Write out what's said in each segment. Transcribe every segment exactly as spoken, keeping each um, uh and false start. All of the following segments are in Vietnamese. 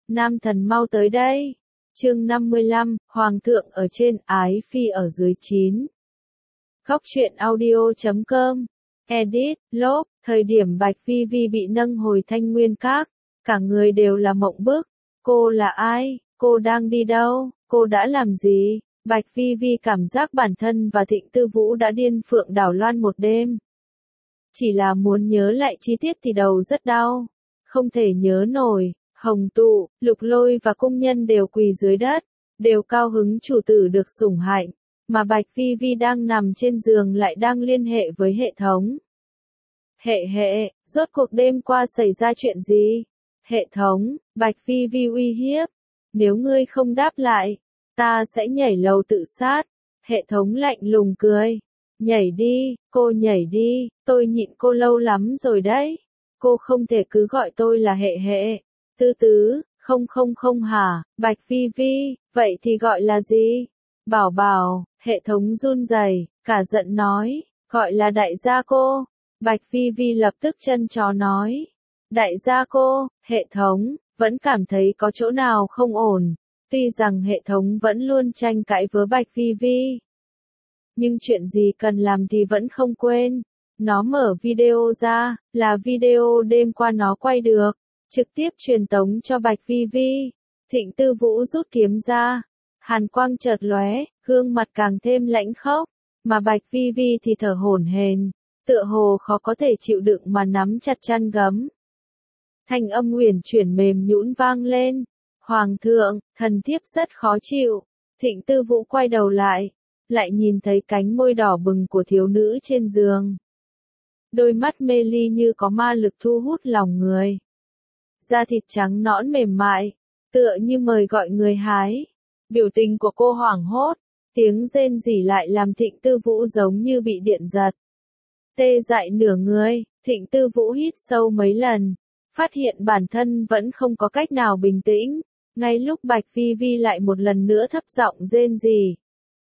Nam thần mau tới đây. Chương năm mươi lăm, Hoàng thượng ở trên, ái phi ở dưới chín. Góc truyện audio chấm com. Edit, lốp, thời điểm Bạch Phi Vi bị nâng hồi Thanh Nguyên Các, cả người đều là mộng bức. Cô là ai? Cô đang đi đâu? Cô đã làm gì? Bạch Phi Vi cảm giác bản thân và Thịnh Tư Vũ đã điên phượng đảo loan một đêm. Chỉ là muốn nhớ lại chi tiết thì đầu rất đau. Không thể nhớ nổi. Hồng Tụ, Lục Lôi và cung nhân đều quỳ dưới đất, đều cao hứng chủ tử được sủng hạnh, mà Bạch Phi Vi đang nằm trên giường lại đang liên hệ với hệ thống. Hệ hệ, rốt cuộc đêm qua xảy ra chuyện gì? Hệ thống, Bạch Phi Vi uy hiếp. Nếu ngươi không đáp lại, ta sẽ nhảy lầu tự sát. Hệ thống lạnh lùng cười. Nhảy đi, cô nhảy đi, tôi nhịn cô lâu lắm rồi đấy. Cô không thể cứ gọi tôi là hệ hệ. Tư tứ, không không không hả, Bạch Phi Vi, vậy thì gọi là gì? Bảo bảo, hệ thống run rẩy, cả giận nói, gọi là đại gia cô. Bạch Phi Vi lập tức chân chó nói, đại gia cô, hệ thống, vẫn cảm thấy có chỗ nào không ổn, tuy rằng hệ thống vẫn luôn tranh cãi với Bạch Phi Vi. Nhưng chuyện gì cần làm thì vẫn không quên, nó mở video ra, là video đêm qua nó quay được. Trực tiếp truyền tống cho Bạch Phi Vi. Thịnh Tư Vũ rút kiếm ra. Hàn quang chợt lóe, gương mặt càng thêm lãnh khốc. Mà Bạch Phi Vi thì thở hổn hển, tựa hồ khó có thể chịu đựng mà nắm chặt chăn gấm. Thanh âm uyển chuyển mềm nhũn vang lên. Hoàng thượng, thần thiếp rất khó chịu. Thịnh Tư Vũ quay đầu lại, lại nhìn thấy cánh môi đỏ bừng của thiếu nữ trên giường. Đôi mắt mê ly như có ma lực thu hút lòng người. Da thịt trắng nõn mềm mại, tựa như mời gọi người hái. Biểu tình của cô hoảng hốt, tiếng rên rỉ lại làm Thịnh Tư Vũ giống như bị điện giật. Tê dại nửa người, Thịnh Tư Vũ hít sâu mấy lần, phát hiện bản thân vẫn không có cách nào bình tĩnh, ngay lúc Bạch Phi Vi lại một lần nữa thấp giọng rên rỉ.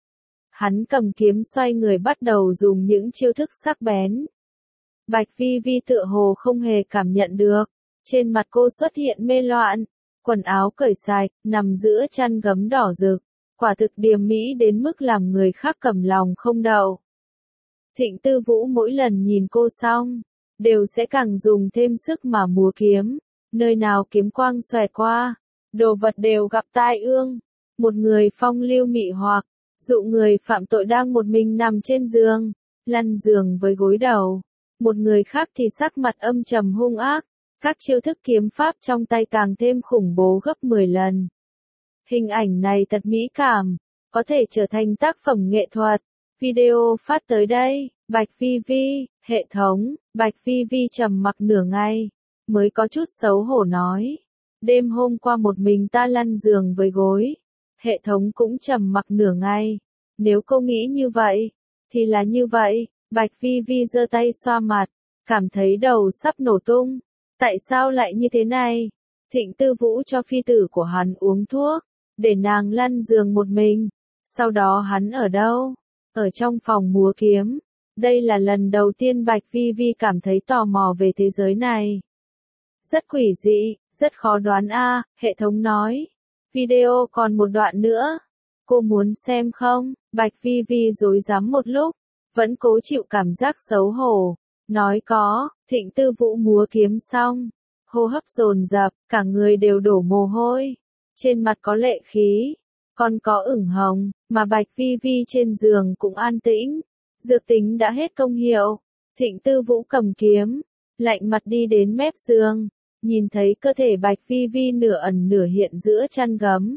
Hắn cầm kiếm xoay người bắt đầu dùng những chiêu thức sắc bén. Bạch Phi Vi tựa hồ không hề cảm nhận được. Trên mặt cô xuất hiện mê loạn, quần áo cởi sạch, nằm giữa chăn gấm đỏ rực, quả thực điềm mỹ đến mức làm người khác cầm lòng không đậu. Thịnh Tư Vũ mỗi lần nhìn cô xong, đều sẽ càng dùng thêm sức mà múa kiếm, nơi nào kiếm quang xòe qua, đồ vật đều gặp tai ương. Một người phong lưu mị hoặc, dụ người phạm tội đang một mình nằm trên giường, lăn giường với gối đầu. Một người khác thì sắc mặt âm trầm hung ác. Các chiêu thức kiếm pháp trong tay càng thêm khủng bố gấp mười lần. Hình ảnh này thật mỹ cảm, có thể trở thành tác phẩm nghệ thuật. Video phát tới đây, Bạch Phi Vi, hệ thống, Bạch Phi Vi trầm mặc nửa ngày, mới có chút xấu hổ nói. Đêm hôm qua một mình ta lăn giường với gối. Hệ thống cũng trầm mặc nửa ngày. Nếu cô nghĩ như vậy, thì là như vậy. Bạch Phi Vi giơ tay xoa mặt, cảm thấy đầu sắp nổ tung. Tại sao lại như thế này? Thịnh Tư Vũ cho phi tử của hắn uống thuốc, để nàng lăn giường một mình. Sau đó hắn ở đâu? Ở trong phòng múa kiếm. Đây là lần đầu tiên Bạch Phi Vi cảm thấy tò mò về thế giới này. Rất quỷ dị, rất khó đoán a, à, hệ thống nói. Video còn một đoạn nữa. Cô muốn xem không? Bạch Phi Vi rối rắm một lúc, vẫn cố chịu cảm giác xấu hổ. Nói có, Thịnh Tư Vũ múa kiếm xong, hô hấp dồn dập, cả người đều đổ mồ hôi, trên mặt có lệ khí, còn có ửng hồng, mà Bạch Phi Vi trên giường cũng an tĩnh, dược tính đã hết công hiệu. Thịnh Tư Vũ cầm kiếm, lạnh mặt đi đến mép giường, nhìn thấy cơ thể Bạch Phi Vi nửa ẩn nửa hiện giữa chăn gấm.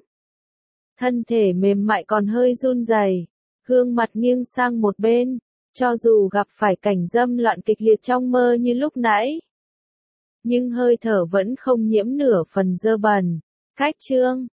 Thân thể mềm mại còn hơi run rẩy, gương mặt nghiêng sang một bên. Cho dù gặp phải cảnh dâm loạn kịch liệt trong mơ như lúc nãy, nhưng hơi thở vẫn không nhiễm nửa phần dơ bẩn. Cách chương,